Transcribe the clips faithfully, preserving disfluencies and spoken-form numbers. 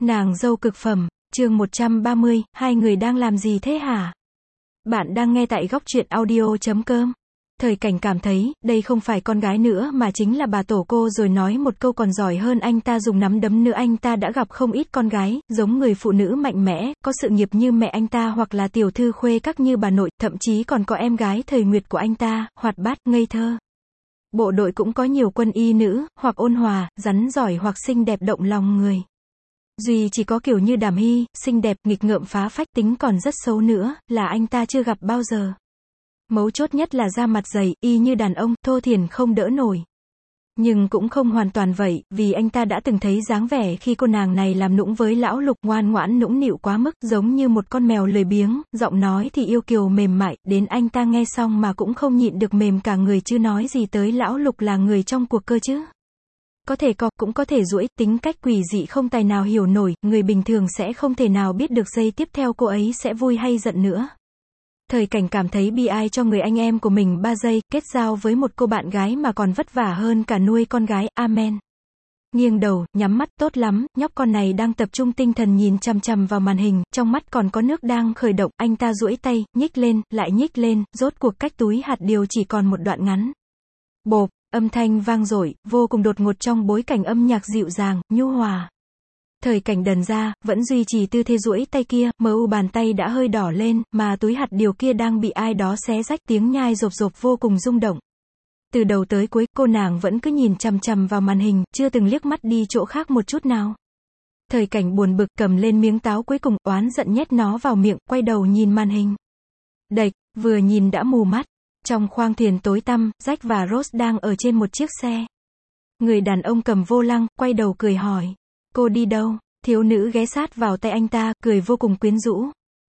Nàng dâu cực phẩm, chương một trăm ba mươi, hai người đang làm gì thế hả? Bạn đang nghe tại góc truyện audio chấm com. Thời Cảnh cảm thấy, đây không phải con gái nữa mà chính là bà tổ cô rồi nói một câu còn giỏi hơn anh ta dùng nắm đấm nữa. Anh ta đã gặp không ít con gái, giống người phụ nữ mạnh mẽ, có sự nghiệp như mẹ anh ta hoặc là tiểu thư khuê các như bà nội, thậm chí còn có em gái thời nguyệt của anh ta, hoạt bát, ngây thơ. Bộ đội cũng có nhiều quân y nữ, hoặc ôn hòa, rắn giỏi hoặc xinh đẹp động lòng người. Duy chỉ có kiểu như Đàm Hy, xinh đẹp, nghịch ngợm phá phách, tính còn rất xấu nữa, là anh ta chưa gặp bao giờ. Mấu chốt nhất là da mặt dày, y như đàn ông, thô thiển không đỡ nổi. Nhưng cũng không hoàn toàn vậy, vì anh ta đã từng thấy dáng vẻ khi cô nàng này làm nũng với lão Lục, ngoan ngoãn nũng nịu quá mức, giống như một con mèo lười biếng, giọng nói thì yêu kiều mềm mại, đến anh ta nghe xong mà cũng không nhịn được mềm cả người, chứ nói gì tới lão Lục là người trong cuộc cơ chứ. Có thể co, cũng có thể duỗi, tính cách quỷ dị không tài nào hiểu nổi, người bình thường sẽ không thể nào biết được giây tiếp theo cô ấy sẽ vui hay giận nữa. Thời Cảnh cảm thấy bi ai cho người anh em của mình ba giây, kết giao với một cô bạn gái mà còn vất vả hơn cả nuôi con gái, amen. Nghiêng đầu, nhắm mắt, tốt lắm, nhóc con này đang tập trung tinh thần nhìn chằm chằm vào màn hình, trong mắt còn có nước đang khởi động, anh ta duỗi tay, nhích lên, lại nhích lên, rốt cuộc cách túi hạt điều chỉ còn một đoạn ngắn. Bộp, âm thanh vang dội, vô cùng đột ngột trong bối cảnh âm nhạc dịu dàng, nhu hòa. Thời Cảnh đần ra, vẫn duy trì tư thế duỗi tay kia, mờ u bàn tay đã hơi đỏ lên, mà túi hạt điều kia đang bị ai đó xé rách, tiếng nhai rộp rộp vô cùng rung động. Từ đầu tới cuối, cô nàng vẫn cứ nhìn chằm chằm vào màn hình, chưa từng liếc mắt đi chỗ khác một chút nào. Thời Cảnh buồn bực cầm lên miếng táo cuối cùng, oán giận nhét nó vào miệng, quay đầu nhìn màn hình. Đệch, vừa nhìn đã mù mắt. Trong khoang thuyền tối tăm, Jack và Rose đang ở trên một chiếc xe. Người đàn ông cầm vô lăng, quay đầu cười hỏi. Cô đi đâu? Thiếu nữ ghé sát vào tay anh ta, cười vô cùng quyến rũ.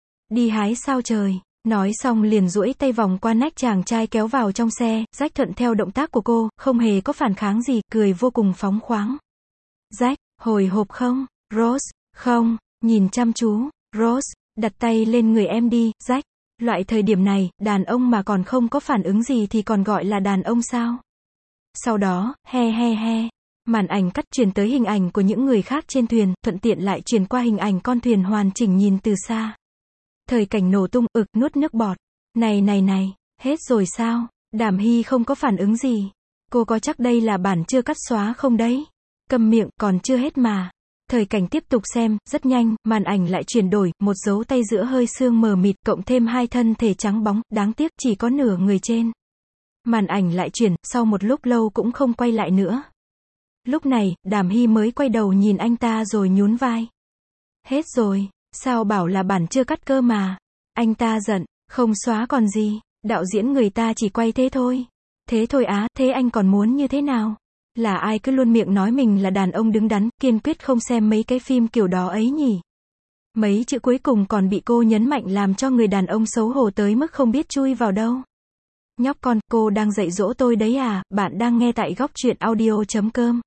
Đi hái sao trời. Nói xong liền duỗi tay vòng qua nách chàng trai kéo vào trong xe, Jack thuận theo động tác của cô, không hề có phản kháng gì, cười vô cùng phóng khoáng. Jack, hồi hộp không? Rose, không, nhìn chăm chú. Rose, đặt tay lên người em đi, Jack. Loại thời điểm này, đàn ông mà còn không có phản ứng gì thì còn gọi là đàn ông sao? Sau đó, he he he. Màn ảnh cắt truyền tới hình ảnh của những người khác trên thuyền, thuận tiện lại truyền qua hình ảnh con thuyền hoàn chỉnh nhìn từ xa. Thời Cảnh nổ tung, ực, nuốt nước bọt. Này này này, hết rồi sao? Đàm Hy không có phản ứng gì. Cô có chắc đây là bản chưa cắt xóa không đấy? Câm miệng, còn chưa hết mà. Thời Cảnh tiếp tục xem, rất nhanh, màn ảnh lại chuyển đổi, một dấu tay giữa hơi sương mờ mịt, cộng thêm hai thân thể trắng bóng, đáng tiếc chỉ có nửa người trên. Màn ảnh lại chuyển, sau một lúc lâu cũng không quay lại nữa. Lúc này, Đàm Hy mới quay đầu nhìn anh ta rồi nhún vai. Hết rồi, sao bảo là bản chưa cắt cơ mà. Anh ta giận, không xóa còn gì, đạo diễn người ta chỉ quay thế thôi. Thế thôi á, thế anh còn muốn như thế nào? Là ai cứ luôn miệng nói mình là đàn ông đứng đắn, kiên quyết không xem mấy cái phim kiểu đó ấy nhỉ? Mấy chữ cuối cùng còn bị cô nhấn mạnh làm cho người đàn ông xấu hổ tới mức không biết chui vào đâu. Nhóc con, cô đang dạy dỗ tôi đấy à? Bạn đang nghe tại góc truyện audio chấm com.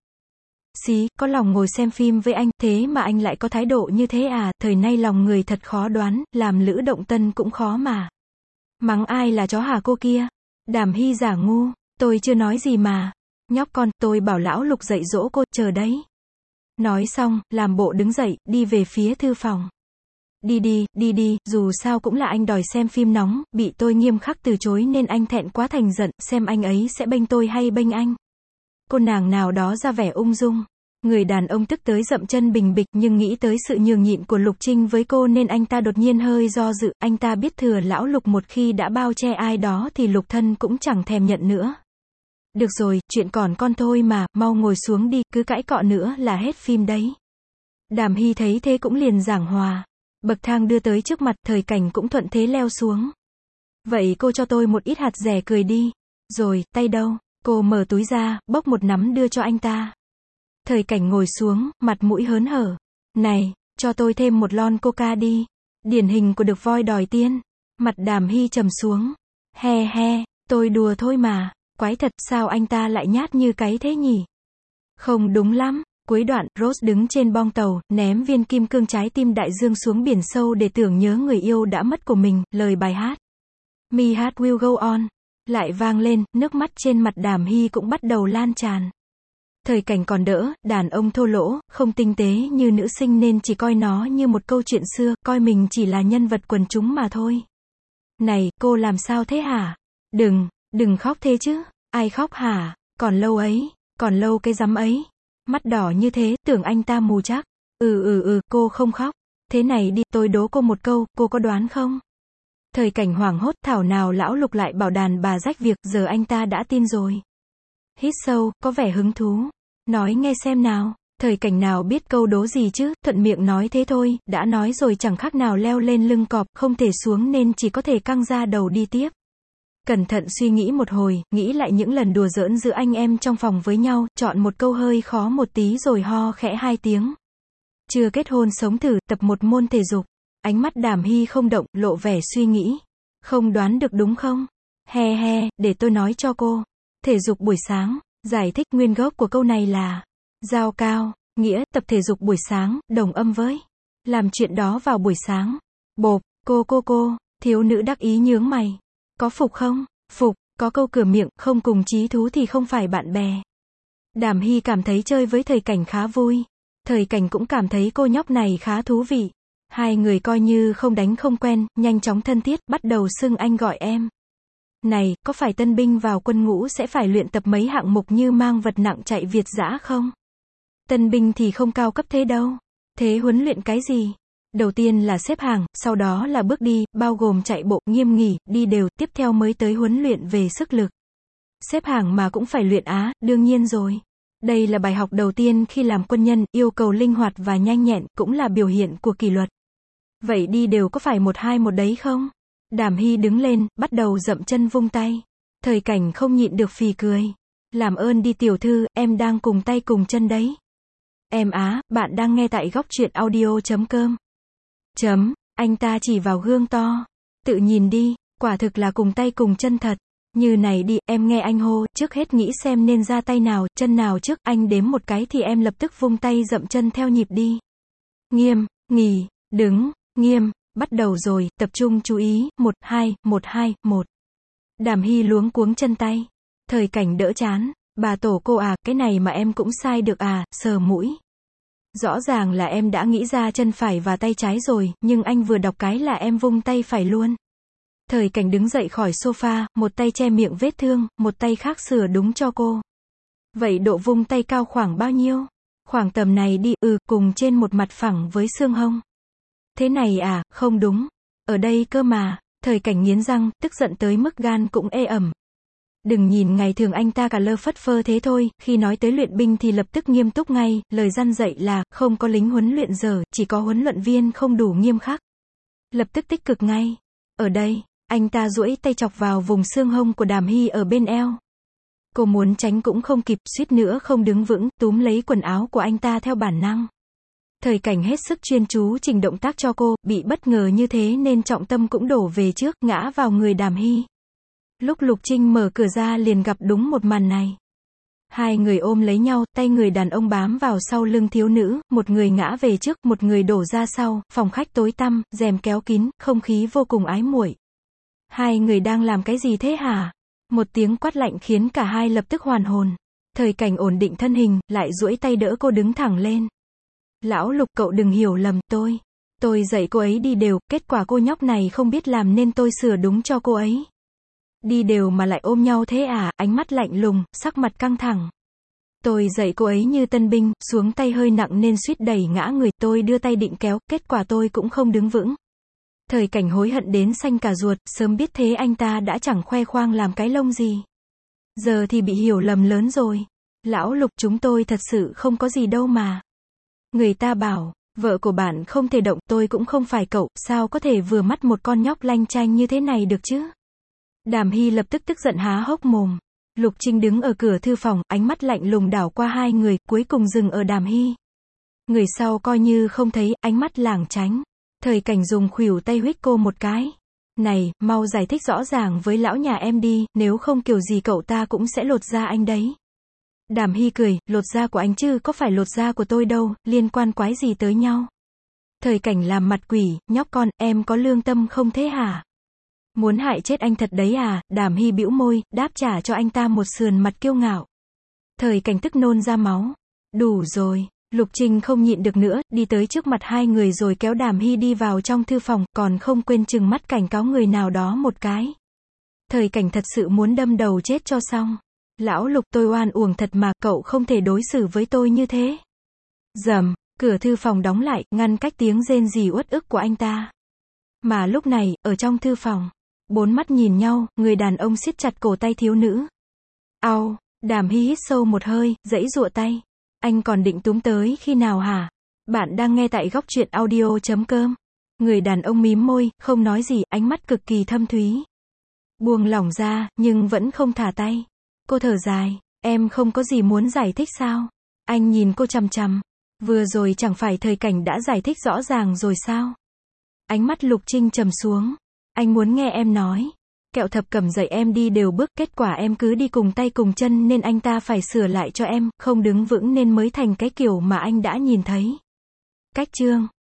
Xí, có lòng ngồi xem phim với anh, thế mà anh lại có thái độ như thế à? Thời nay lòng người thật khó đoán, làm lữ động tân cũng khó mà. Mắng ai là chó hả cô kia? Đàm Hy giả ngu, tôi chưa nói gì mà. Nhóc con, tôi bảo lão Lục dạy dỗ cô, chờ đấy. Nói xong, làm bộ đứng dậy, đi về phía thư phòng. Đi đi, đi đi, dù sao cũng là anh đòi xem phim nóng, bị tôi nghiêm khắc từ chối nên anh thẹn quá thành giận, xem anh ấy sẽ bênh tôi hay bênh anh. Cô nàng nào đó ra vẻ ung dung. Người đàn ông tức tới dậm chân bình bịch, nhưng nghĩ tới sự nhường nhịn của Lục Trinh với cô nên anh ta đột nhiên hơi do dự, anh ta biết thừa lão Lục một khi đã bao che ai đó thì Lục thân cũng chẳng thèm nhận nữa. Được rồi, chuyện còn con thôi mà, mau ngồi xuống đi, cứ cãi cọ nữa là hết phim đấy. Đàm Hy thấy thế cũng liền giảng hòa. Bậc thang đưa tới trước mặt, Thời Cảnh cũng thuận thế leo xuống. Vậy cô cho tôi một ít hạt dẻ cười đi. Rồi, tay đâu? Cô mở túi ra, bốc một nắm đưa cho anh ta. Thời Cảnh ngồi xuống, mặt mũi hớn hở. Này, cho tôi thêm một lon coca đi. Điển hình của được voi đòi tiên. Mặt Đàm Hy trầm xuống. He he, tôi đùa thôi mà. Quái thật, sao anh ta lại nhát như cái thế nhỉ? Không đúng lắm. Cuối đoạn, Rose đứng trên bong tàu, ném viên kim cương trái tim đại dương xuống biển sâu để tưởng nhớ người yêu đã mất của mình, lời bài hát. My heart will go on. Lại vang lên, nước mắt trên mặt Đàm Hy cũng bắt đầu lan tràn. Thời cảnh còn đỡ, đàn ông thô lỗ, không tinh tế như nữ sinh nên chỉ coi nó như một câu chuyện xưa, coi mình chỉ là nhân vật quần chúng mà thôi. Này, cô làm sao thế hả? Đừng, đừng khóc thế chứ. Ai khóc hả? Còn lâu ấy, còn lâu cái rắm ấy. Mắt đỏ như thế, tưởng anh ta mù chắc. Ừ ừ ừ, cô không khóc. Thế này đi, tôi đố cô một câu, cô có đoán không? Thời cảnh hoảng hốt, thảo nào lão Lục lại bảo đàn bà rách việc, giờ anh ta đã tin rồi. Hít sâu, có vẻ hứng thú. Nói nghe xem nào. Thời cảnh nào biết câu đố gì chứ, thuận miệng nói thế thôi, đã nói rồi chẳng khác nào leo lên lưng cọp, không thể xuống nên chỉ có thể căng ra đầu đi tiếp. Cẩn thận suy nghĩ một hồi, nghĩ lại những lần đùa giỡn giữa anh em trong phòng với nhau, chọn một câu hơi khó một tí rồi ho khẽ hai tiếng. Chưa kết hôn sống thử, tập một môn thể dục. Ánh mắt Đàm Hy không động, lộ vẻ suy nghĩ. Không đoán được đúng không? He he, để tôi nói cho cô. Thể dục buổi sáng, giải thích nguyên gốc của câu này là giao cao, nghĩa tập thể dục buổi sáng, đồng âm với làm chuyện đó vào buổi sáng. Bộp, cô cô cô, thiếu nữ đắc ý nhướng mày. Có phục không? Phục, có câu cửa miệng, không cùng chí thú thì không phải bạn bè. Đàm Hy cảm thấy chơi với thời cảnh khá vui. Thời cảnh cũng cảm thấy cô nhóc này khá thú vị. Hai người coi như không đánh không quen, nhanh chóng thân thiết, bắt đầu xưng anh gọi em. Này, có phải tân binh vào quân ngũ sẽ phải luyện tập mấy hạng mục như mang vật nặng chạy Việt dã không? Tân binh thì không cao cấp thế đâu. Thế huấn luyện cái gì? Đầu tiên là xếp hàng, sau đó là bước đi, bao gồm chạy bộ, nghiêm nghỉ, đi đều, tiếp theo mới tới huấn luyện về sức lực. Xếp hàng mà cũng phải luyện á, đương nhiên rồi. Đây là bài học đầu tiên khi làm quân nhân, yêu cầu linh hoạt và nhanh nhẹn, cũng là biểu hiện của kỷ luật. Vậy đi đều có phải một hai một đấy không? Đàm Hy đứng lên, bắt đầu dậm chân vung tay. Thời cảnh không nhịn được phì cười. Làm ơn đi tiểu thư, em đang cùng tay cùng chân đấy. Em á, bạn đang nghe tại góc truyện audio chấm com. Chấm, anh ta chỉ vào gương to. Tự nhìn đi, quả thực là cùng tay cùng chân thật. Như này đi, em nghe anh hô, trước hết nghĩ xem nên ra tay nào, chân nào trước, anh đếm một cái thì em lập tức vung tay dậm chân theo nhịp đi. Nghiêm, nghỉ, đứng, nghiêm, bắt đầu rồi, tập trung chú ý, một, hai, một, hai, một. Đàm Hy luống cuống chân tay. Thời cảnh đỡ chán, bà tổ cô à, cái này mà em cũng sai được à, sờ mũi. Rõ ràng là em đã nghĩ ra chân phải và tay trái rồi, nhưng anh vừa đọc cái là em vung tay phải luôn. Thời cảnh đứng dậy khỏi sofa, một tay che miệng vết thương, một tay khác sửa đúng cho cô. Vậy độ vung tay cao khoảng bao nhiêu? Khoảng tầm này đi, ừ, cùng trên một mặt phẳng với xương hông. Thế này à, không đúng. Ở đây cơ mà. Thời cảnh nghiến răng, tức giận tới mức gan cũng ê ẩm. Đừng nhìn ngày thường anh ta cả lơ phất phơ thế thôi, khi nói tới luyện binh thì lập tức nghiêm túc ngay, lời răn dạy là, không có lính huấn luyện dở, chỉ có huấn luyện viên không đủ nghiêm khắc. Lập tức tích cực ngay. Ở đây, anh ta duỗi tay chọc vào vùng xương hông của Đàm Hy ở bên eo. Cô muốn tránh cũng không kịp, suýt nữa không đứng vững, túm lấy quần áo của anh ta theo bản năng. Thời cảnh hết sức chuyên chú chỉnh động tác cho cô, bị bất ngờ như thế nên trọng tâm cũng đổ về trước, ngã vào người Đàm Hy. Lúc Lục Trinh mở cửa ra liền gặp đúng một màn này. Hai người ôm lấy nhau, tay người đàn ông bám vào sau lưng thiếu nữ, một người ngã về trước, một người đổ ra sau, phòng khách tối tăm, rèm kéo kín, không khí vô cùng ái muội. Hai người đang làm cái gì thế hả? Một tiếng quát lạnh khiến cả hai lập tức hoàn hồn. Thời cảnh ổn định thân hình, lại duỗi tay đỡ cô đứng thẳng lên. Lão Lục, cậu đừng hiểu lầm, tôi. Tôi dạy cô ấy đi đều, kết quả cô nhóc này không biết làm nên tôi sửa đúng cho cô ấy. Đi đều mà lại ôm nhau thế à, ánh mắt lạnh lùng, sắc mặt căng thẳng. Tôi dạy cô ấy như tân binh, xuống tay hơi nặng nên suýt đẩy ngã người, tôi đưa tay định kéo, kết quả tôi cũng không đứng vững. Thời cảnh hối hận đến xanh cả ruột, sớm biết thế anh ta đã chẳng khoe khoang làm cái lông gì. Giờ thì bị hiểu lầm lớn rồi. Lão Lục, chúng tôi thật sự không có gì đâu mà. Người ta bảo, vợ của bạn không thể động, tôi cũng không phải cậu, sao có thể vừa mắt một con nhóc lanh chanh như thế này được chứ? Đàm Hy lập tức tức giận há hốc mồm. Lục Trinh đứng ở cửa thư phòng, ánh mắt lạnh lùng đảo qua hai người, cuối cùng dừng ở Đàm Hy. Người sau coi như không thấy, ánh mắt lảng tránh. Thời cảnh dùng khuỷu tay huých cô một cái. Này, mau giải thích rõ ràng với lão nhà em đi, nếu không kiểu gì cậu ta cũng sẽ lột da anh đấy. Đàm Hy cười, lột da của anh chứ có phải lột da của tôi đâu, liên quan quái gì tới nhau. Thời cảnh làm mặt quỷ, nhóc con, em có lương tâm không thế hả? Muốn hại chết anh thật đấy à? Đàm Hy bĩu môi, đáp trả cho anh ta một sườn mặt kiêu ngạo. Thời Cảnh tức nôn ra máu. Đủ rồi. Lục Trinh không nhịn được nữa, đi tới trước mặt hai người rồi kéo Đàm Hy đi vào trong thư phòng, còn không quên trừng mắt cảnh cáo người nào đó một cái. Thời Cảnh thật sự muốn đâm đầu chết cho xong. Lão Lục, tôi oan uổng thật mà, cậu không thể đối xử với tôi như thế. Rầm, cửa thư phòng đóng lại, ngăn cách tiếng rên rỉ uất ức của anh ta. Mà lúc này, ở trong thư phòng, bốn mắt nhìn nhau, người đàn ông siết chặt cổ tay thiếu nữ. Au, Đàm Hy hít sâu một hơi, giãy giụa tay. Anh còn định túm tới khi nào hả? Bạn đang nghe tại góc truyện audio chấm com. Người đàn ông mím môi, không nói gì, ánh mắt cực kỳ thâm thúy. Buông lỏng ra, nhưng vẫn không thả tay. Cô thở dài, em không có gì muốn giải thích sao? Anh nhìn cô chằm chằm. Vừa rồi chẳng phải Thời Cảnh đã giải thích rõ ràng rồi sao? Ánh mắt Lục Trinh trầm xuống. Anh muốn nghe em nói. Kẹo Thập Cẩm dạy em đi đều bước, kết quả em cứ đi cùng tay cùng chân nên anh ta phải sửa lại cho em, không đứng vững nên mới thành cái kiểu mà anh đã nhìn thấy. Cách chương